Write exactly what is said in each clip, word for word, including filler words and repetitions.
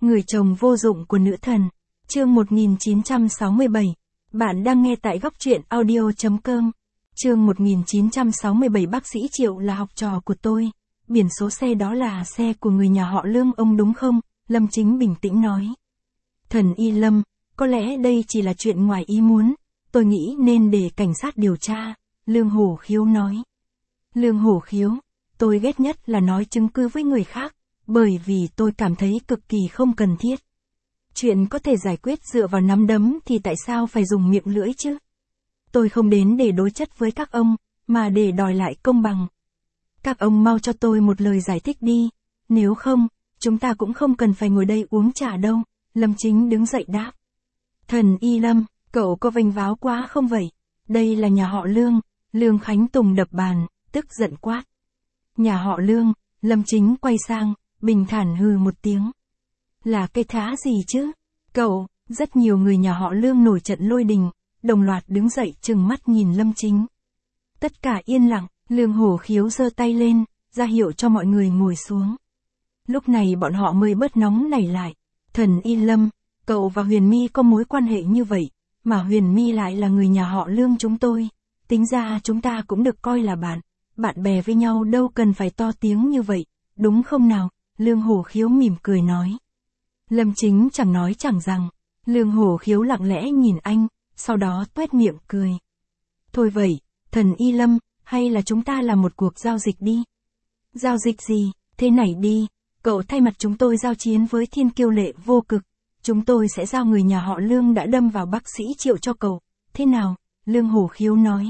Người chồng vô dụng của nữ thần. Chương một nghìn chín trăm sáu mươi bảy. Bạn đang nghe tại góc truyện audio chấm com. Chương một nghìn chín trăm sáu mươi bảy. Bác sĩ Triệu là học trò của tôi. Biển số xe đó là xe của người nhà họ Lương ông đúng không? Lâm Chính bình tĩnh nói. Thần Y Lâm, có lẽ đây chỉ là chuyện ngoài ý muốn. Tôi nghĩ nên để cảnh sát điều tra. Lương Hổ Khiếu nói. Lương Hổ Khiếu, tôi ghét nhất là nói chứng cứ với người khác. Bởi vì tôi cảm thấy cực kỳ không cần thiết. Chuyện có thể giải quyết dựa vào nắm đấm thì tại sao phải dùng miệng lưỡi chứ? Tôi không đến để đối chất với các ông, mà để đòi lại công bằng. Các ông mau cho tôi một lời giải thích đi, nếu không, chúng ta cũng không cần phải ngồi đây uống trà đâu. Lâm Chính đứng dậy đáp. Thần Y Lâm, cậu có vênh váo quá không vậy? Đây là nhà họ Lương. Lương Khánh Tùng đập bàn, tức giận quát. Nhà họ Lương. Lâm Chính quay sang, bình thản hừ một tiếng. Là cái thá gì chứ? Cậu, rất nhiều người nhà họ Lương nổi trận lôi đình, đồng loạt đứng dậy trừng mắt nhìn Lâm Chính. Tất cả yên lặng, Lương Hổ Khiếu giơ tay lên, ra hiệu cho mọi người ngồi xuống. Lúc này bọn họ mới bớt nóng nảy lại. Thần Y Lâm, cậu và Huyền My có mối quan hệ như vậy, mà Huyền My lại là người nhà họ Lương chúng tôi. Tính ra chúng ta cũng được coi là bạn, bạn bè với nhau đâu cần phải to tiếng như vậy, đúng không nào? Lương Hổ Khiếu mỉm cười nói. Lâm Chính chẳng nói chẳng rằng. Lương Hổ Khiếu lặng lẽ nhìn anh, sau đó tuét miệng cười. Thôi vậy, thần Y Lâm, hay là chúng ta làm một cuộc giao dịch đi? Giao dịch gì? Thế này đi, cậu thay mặt chúng tôi giao chiến với Thiên Kiêu Lệ Vô Cực. Chúng tôi sẽ giao người nhà họ Lương đã đâm vào bác sĩ Triệu cho cậu. Thế nào? Lương Hổ Khiếu nói.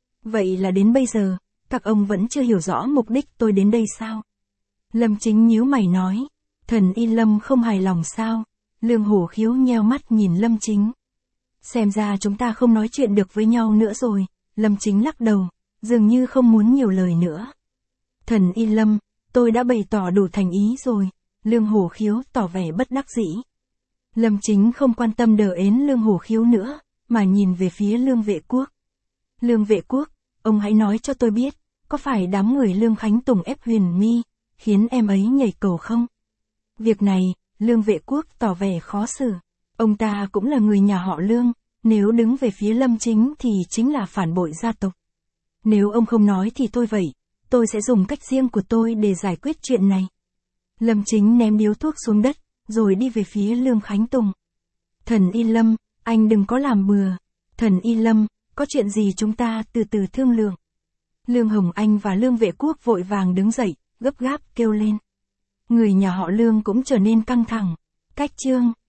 Vậy là đến bây giờ, các ông vẫn chưa hiểu rõ mục đích tôi đến đây sao? Lâm Chính nhíu mày nói. Thần Y Lâm không hài lòng sao? Lương Hổ Khiếu nheo mắt nhìn Lâm Chính. Xem ra chúng ta không nói chuyện được với nhau nữa rồi. Lâm Chính lắc đầu, dường như không muốn nhiều lời nữa. Thần Y Lâm, tôi đã bày tỏ đủ thành ý rồi. Lương Hổ Khiếu tỏ vẻ bất đắc dĩ. Lâm Chính không quan tâm đờ ến Lương Hổ Khiếu nữa, mà nhìn về phía Lương Vệ Quốc. Lương Vệ Quốc, ông hãy nói cho tôi biết, có phải đám người Lương Khánh Tùng ép Huyền My, khiến em ấy nhảy cầu không? Việc này, Lương Vệ Quốc tỏ vẻ khó xử. Ông ta cũng là người nhà họ Lương, nếu đứng về phía Lâm Chính thì chính là phản bội gia tộc. Nếu ông không nói thì thôi vậy, tôi sẽ dùng cách riêng của tôi để giải quyết chuyện này. Lâm Chính ném điếu thuốc xuống đất, rồi đi về phía Lương Khánh Tùng. Thần Y Lâm, anh đừng có làm bừa. Thần Y Lâm, có chuyện gì chúng ta từ từ thương lượng. Lương Hồng Anh và Lương Vệ Quốc vội vàng đứng dậy, gấp gáp kêu lên. Người nhà họ Lương cũng trở nên căng thẳng. Cách chương